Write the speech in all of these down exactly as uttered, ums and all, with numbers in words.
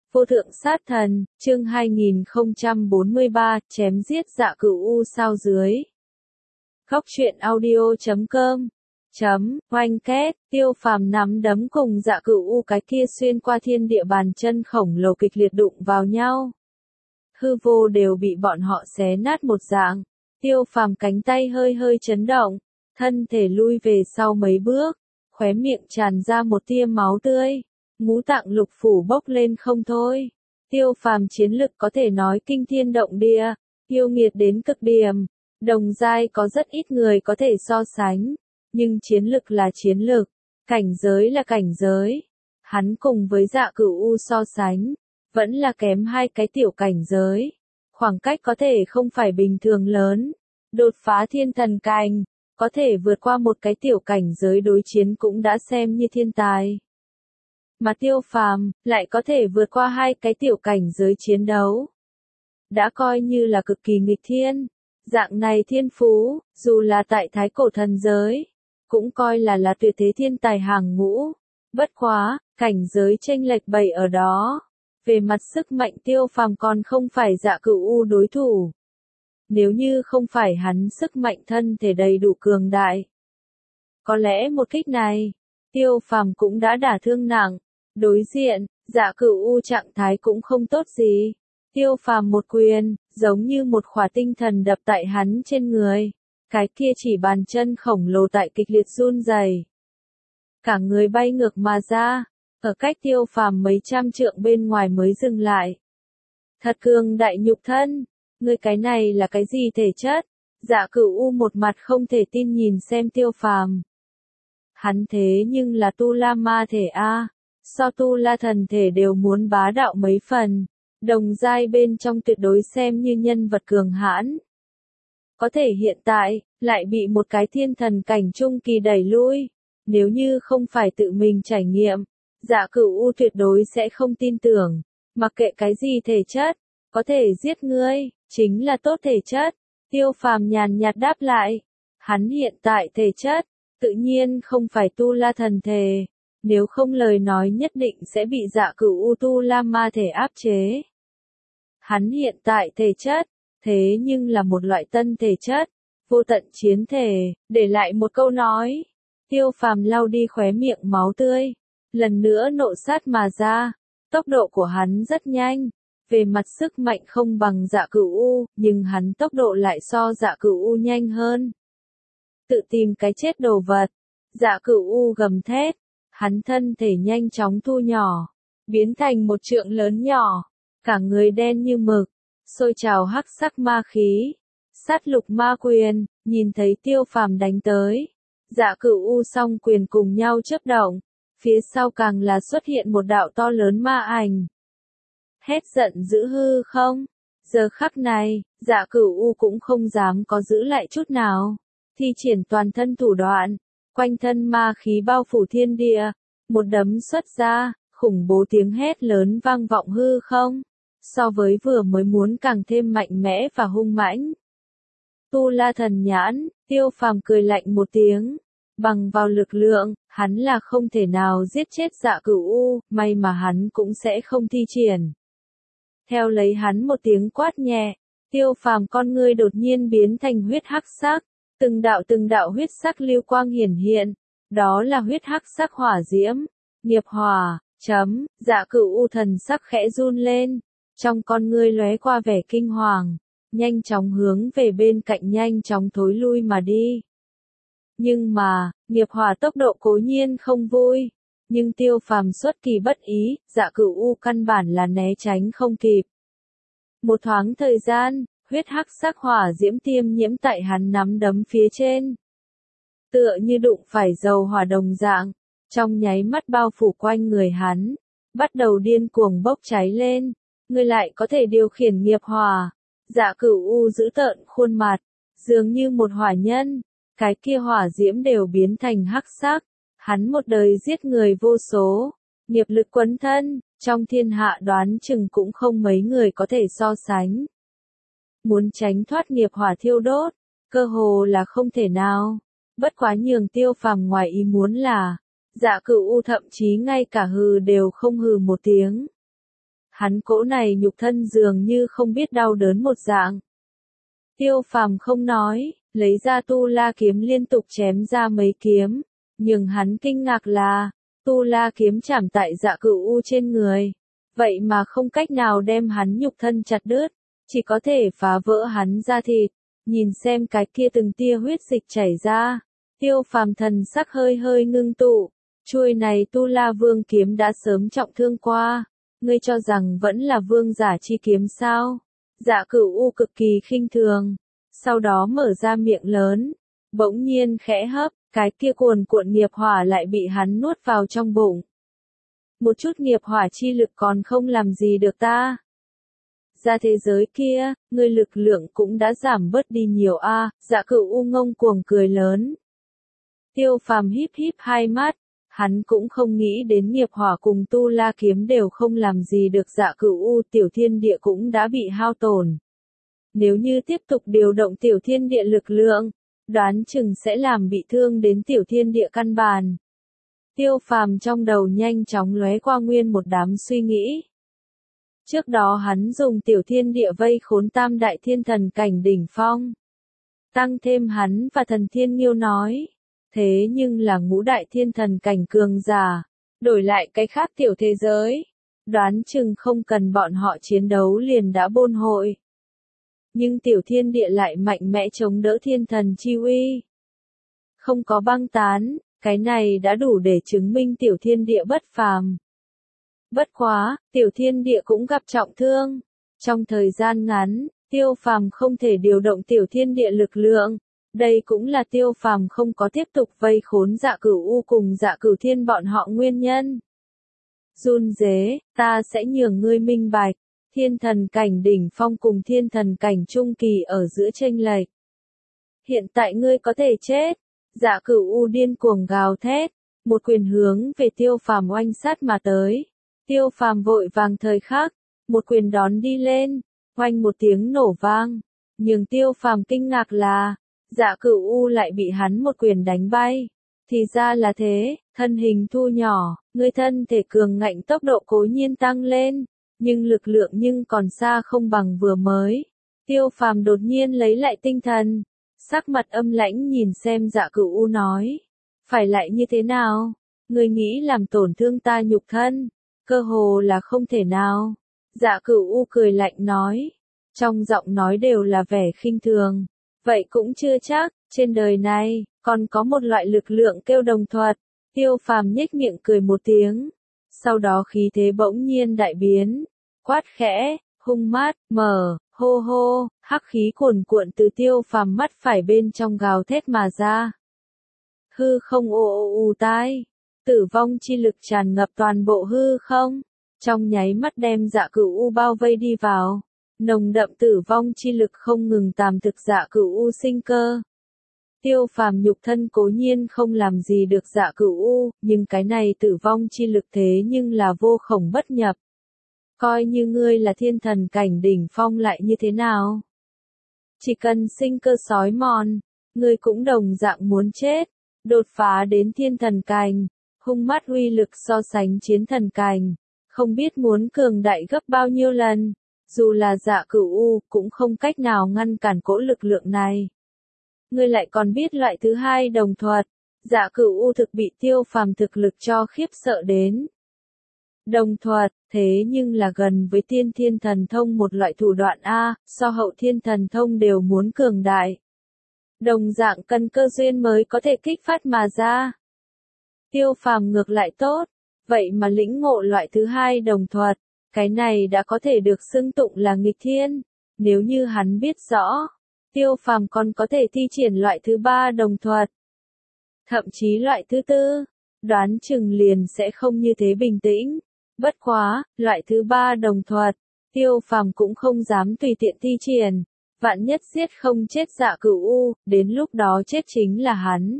Vô thượng sát thần, chương hai nghìn không trăm bốn mươi ba, chém giết Dạ Cửu U sao dưới. Góc truyện audio chấm com chấm oanh két, Tiêu Phàm nắm đấm cùng Dạ Cửu U cái kia xuyên qua thiên địa bàn chân khổng lồ kịch liệt đụng vào nhau. Hư vô đều bị bọn họ xé nát một dạng. Tiêu Phàm cánh tay hơi hơi chấn động, thân thể lui về sau mấy bước, khóe miệng tràn ra một tia máu tươi. Ngũ tạng lục phủ bốc lên không thôi. Tiêu Phàm chiến lực có thể nói kinh thiên động địa, yêu nghiệt đến cực điểm. Đồng giai có rất ít người có thể so sánh, nhưng chiến lực là chiến lực, cảnh giới là cảnh giới. Hắn cùng với Dạ Cửu U so sánh, vẫn là kém hai cái tiểu cảnh giới. Khoảng cách có thể không phải bình thường lớn. Đột phá thiên thần cảnh, có thể vượt qua một cái tiểu cảnh giới đối chiến cũng đã xem như thiên tài. Mà Tiêu Phàm lại có thể vượt qua hai cái tiểu cảnh giới chiến đấu. Đã coi như là cực kỳ nghịch thiên. Dạng này thiên phú, dù là tại thái cổ thần giới, cũng coi là là tuyệt thế thiên tài hàng ngũ. Bất quá, cảnh giới chênh lệch bày ở đó. Về mặt sức mạnh Tiêu Phàm còn không phải Dạ Cửu U đối thủ. Nếu như không phải hắn sức mạnh thân thể đầy đủ cường đại, có lẽ một kích này, Tiêu Phàm cũng đã đả thương nặng. Đối diện, Dạ Cửu U trạng thái cũng không tốt gì. Tiêu Phàm một quyền, giống như một khỏa tinh thần đập tại hắn trên người. Cái kia chỉ bàn chân khổng lồ tại kịch liệt run rẩy. Cả người bay ngược mà ra, ở cách Tiêu Phàm mấy trăm trượng bên ngoài mới dừng lại. Thật cường đại nhục thân, ngươi cái này là cái gì thể chất? Dạ Cửu U một mặt không thể tin nhìn xem Tiêu Phàm. Hắn thế nhưng là tu la ma thể a. So tu la thần thể đều muốn bá đạo mấy phần, đồng giai bên trong tuyệt đối xem như nhân vật cường hãn. Có thể hiện tại, lại bị một cái thiên thần cảnh trung kỳ đẩy lui, nếu như không phải tự mình trải nghiệm, Dạ Cửu U tuyệt đối sẽ không tin tưởng, mặc kệ cái gì thể chất, có thể giết ngươi, chính là tốt thể chất. Tiêu Phàm nhàn nhạt đáp lại, hắn hiện tại thể chất, tự nhiên không phải tu la thần thể. Nếu không lời nói nhất định sẽ bị Dạ Cửu U tu la ma thể áp chế. Hắn hiện tại thể chất, thế nhưng là một loại tân thể chất, vô tận chiến thể, để lại một câu nói. Tiêu Phàm lau đi khóe miệng máu tươi, lần nữa nộ sát mà ra. Tốc độ của hắn rất nhanh, về mặt sức mạnh không bằng Dạ Cửu U, nhưng hắn tốc độ lại so Dạ Cửu U nhanh hơn. Tự tìm cái chết đồ vật, Dạ Cửu U gầm thét. Hắn thân thể nhanh chóng thu nhỏ, biến thành một trượng lớn nhỏ, cả người đen như mực, sôi trào hắc sắc ma khí. Sát lục ma quyền, nhìn thấy Tiêu Phàm đánh tới, Dạ Cửu U song quyền cùng nhau chớp động, phía sau càng là xuất hiện một đạo to lớn ma ảnh. Hét giận dữ hư không? Giờ khắc này, Dạ Cửu U cũng không dám có giữ lại chút nào, thi triển toàn thân thủ đoạn. Quanh thân ma khí bao phủ thiên địa, một đấm xuất ra, khủng bố tiếng hét lớn vang vọng hư không, so với vừa mới muốn càng thêm mạnh mẽ và hung mãnh. Tu la thần nhãn, Tiêu Phàm cười lạnh một tiếng, bằng vào lực lượng, hắn là không thể nào giết chết Dạ Cửu U, may mà hắn cũng sẽ không thi triển. Theo lấy hắn một tiếng quát nhẹ, Tiêu Phàm con ngươi đột nhiên biến thành huyết hắc sắc. Từng đạo từng đạo huyết sắc lưu quang hiển hiện, đó là huyết hắc sắc hỏa diễm, nghiệp hỏa, chấm, Dạ Cửu U thần sắc khẽ run lên, trong con ngươi lóe qua vẻ kinh hoàng, nhanh chóng hướng về bên cạnh nhanh chóng thối lui mà đi. Nhưng mà, nghiệp hỏa tốc độ cố nhiên không vui, nhưng Tiêu Phàm xuất kỳ bất ý, Dạ Cửu U căn bản là né tránh không kịp. Một thoáng thời gian, huyết hắc sắc hỏa diễm tiêm nhiễm tại hắn nắm đấm phía trên. Tựa như đụng phải dầu hỏa đồng dạng, trong nháy mắt bao phủ quanh người hắn, bắt đầu điên cuồng bốc cháy lên. Người lại có thể điều khiển nghiệp hỏa. Dạ Cửu U giữ tợn khuôn mặt, dường như một hỏa nhân, cái kia hỏa diễm đều biến thành hắc sắc. Hắn một đời giết người vô số, nghiệp lực quấn thân, trong thiên hạ đoán chừng cũng không mấy người có thể so sánh. Muốn tránh thoát nghiệp hỏa thiêu đốt, cơ hồ là không thể nào. Bất quá nhường Tiêu Phàm ngoài ý muốn là, Dạ Cửu U thậm chí ngay cả hừ đều không hừ một tiếng. hắn cỗ này nhục thân dường như không biết đau đớn một dạng. Tiêu Phàm không nói, lấy ra tu la kiếm liên tục chém ra mấy kiếm, nhưng hắn kinh ngạc là, tu la kiếm chạm tại Dạ Cửu U trên người, vậy mà không cách nào đem hắn nhục thân chặt đứt, chỉ có thể phá vỡ hắn da thịt. Nhìn xem cái kia từng tia huyết dịch chảy ra, Tiêu Phàm thần sắc hơi hơi ngưng tụ, chuôi này tu la vương kiếm đã sớm trọng thương qua, ngươi cho rằng vẫn là vương giả chi kiếm sao? Dạ Cửu U cực kỳ khinh thường, sau đó mở ra miệng lớn, bỗng nhiên khẽ hấp, cái kia cuồn cuộn nghiệp hỏa lại bị hắn nuốt vào trong bụng. Một chút nghiệp hỏa chi lực còn không làm gì được ta. Ra thế giới kia, ngươi lực lượng cũng đã giảm bớt đi nhiều a. À, Dạ Cửu U ngông cuồng cười lớn. Tiêu Phàm híp híp hai mắt, hắn cũng không nghĩ đến nghiệp hỏa cùng tu la kiếm đều không làm gì được Dạ Cửu U, tiểu thiên địa cũng đã bị hao tổn. Nếu như tiếp tục điều động tiểu thiên địa lực lượng, đoán chừng sẽ làm bị thương đến tiểu thiên địa căn bản. Tiêu Phàm trong đầu nhanh chóng lóe qua nguyên một đám suy nghĩ. Trước đó hắn dùng tiểu thiên địa vây khốn tam đại thiên thần cảnh đỉnh phong. Tăng thêm hắn và thần thiên nghiêu nói. Thế nhưng là ngũ đại thiên thần cảnh cường giả. Đổi lại cái khác tiểu thế giới. Đoán chừng không cần bọn họ chiến đấu liền đã bôn hội. Nhưng tiểu thiên địa lại mạnh mẽ chống đỡ thiên thần chi uy. Không có băng tán, cái này đã đủ để chứng minh tiểu thiên địa bất phàm. Bất quá, tiểu thiên địa cũng gặp trọng thương. Trong thời gian ngắn, Tiêu Phàm không thể điều động tiểu thiên địa lực lượng. Đây cũng là Tiêu Phàm không có tiếp tục vây khốn Dạ Cửu U cùng Dạ Cửu Thiên bọn họ nguyên nhân. Run rế, ta sẽ nhường ngươi minh bạch. Thiên thần cảnh đỉnh phong cùng thiên thần cảnh trung kỳ ở giữa chênh lệch. Hiện tại ngươi có thể chết. Dạ Cửu U điên cuồng gào thét, một quyền hướng về Tiêu Phàm oanh sát mà tới. Tiêu Phàm vội vàng thời khắc, một quyền đón đi lên, oanh một tiếng nổ vang. Nhưng Tiêu Phàm kinh ngạc là, Dạ Cửu U lại bị hắn một quyền đánh bay. Thì ra là thế, thân hình thu nhỏ, người thân thể cường ngạnh tốc độ cố nhiên tăng lên, nhưng lực lượng nhưng còn xa không bằng vừa mới. Tiêu Phàm đột nhiên lấy lại tinh thần, sắc mặt âm lãnh nhìn xem Dạ Cửu U nói, phải lại như thế nào? Ngươi nghĩ làm tổn thương ta nhục thân? Cơ hồ là không thể nào. Dạ Cửu U cười lạnh nói, trong giọng nói đều là vẻ khinh thường. Vậy cũng chưa chắc, trên đời này, còn có một loại lực lượng kêu đồng thuật. Tiêu Phàm nhếch miệng cười một tiếng. Sau đó khí thế bỗng nhiên đại biến. Quát khẽ, hung mát, mở, hô hô, hắc khí cuồn cuộn từ Tiêu Phàm mắt phải bên trong gào thét mà ra. Hư không ồ ồ ù tai. Tử vong chi lực tràn ngập toàn bộ hư không. Trong nháy mắt đem Dạ Cửu U bao vây đi vào. Nồng đậm tử vong chi lực không ngừng tàm thực Dạ Cửu U sinh cơ. Tiêu Phàm nhục thân cố nhiên không làm gì được Dạ Cửu U, nhưng cái này tử vong chi lực thế nhưng là vô khổng bất nhập. Coi như ngươi là thiên thần cảnh đỉnh phong lại như thế nào? Chỉ cần sinh cơ sói mòn, ngươi cũng đồng dạng muốn chết. Đột phá đến thiên thần cảnh, hung mát uy lực so sánh chiến thần cảnh, không biết muốn cường đại gấp bao nhiêu lần. Dù là Dạ Cửu U, cũng không cách nào ngăn cản cỗ lực lượng này. Ngươi lại còn biết loại thứ hai đồng thuật. Dạ Cửu U thực bị Tiêu Phàm thực lực cho khiếp sợ đến. Đồng thuật, thế nhưng là gần với tiên thiên thần thông một loại thủ đoạn A, so hậu thiên thần thông đều muốn cường đại. Đồng dạng cần cơ duyên mới có thể kích phát mà ra. Tiêu Phàm ngược lại tốt, vậy mà lĩnh ngộ loại thứ hai đồng thuật. Cái này đã có thể được xưng tụng là nghịch thiên. Nếu như hắn biết rõ, Tiêu Phàm còn có thể thi triển loại thứ ba đồng thuật. Thậm chí loại thứ tư, đoán chừng liền sẽ không như thế bình tĩnh. Bất quá, loại thứ ba đồng thuật, Tiêu Phàm cũng không dám tùy tiện thi triển. Vạn nhất giết không chết Dạ Cửu U, đến lúc đó chết chính là hắn.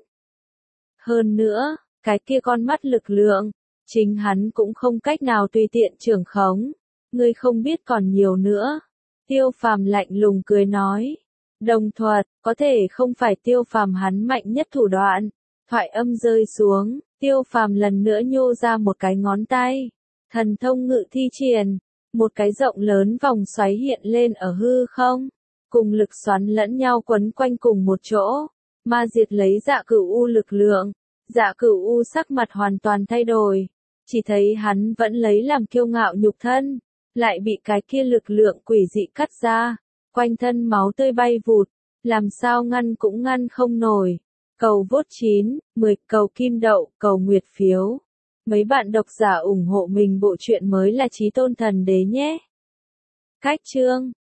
Hơn nữa, cái kia con mắt lực lượng, chính hắn cũng không cách nào tùy tiện trưởng khống. Ngươi không biết còn nhiều nữa. Tiêu Phàm lạnh lùng cười nói. Đồng thuật, có thể không phải Tiêu Phàm hắn mạnh nhất thủ đoạn. Thoại âm rơi xuống, Tiêu Phàm lần nữa nhô ra một cái ngón tay. Thần thông ngự thi triển. một cái rộng lớn vòng xoáy hiện lên ở hư không, cùng lực xoắn lẫn nhau quấn quanh cùng một chỗ, ma diệt lấy Dạ Cửu U lực lượng. Dạ Cửu U sắc mặt hoàn toàn thay đổi, chỉ thấy hắn vẫn lấy làm kiêu ngạo nhục thân, lại bị cái kia lực lượng quỷ dị cắt ra, quanh thân máu tươi bay vụt, làm sao ngăn cũng ngăn không nổi. Cầu vote chín, mười, cầu kim đậu, cầu nguyệt phiếu. Mấy bạn độc giả ủng hộ mình bộ truyện mới là Chí Tôn Thần Đế nhé. Cách chương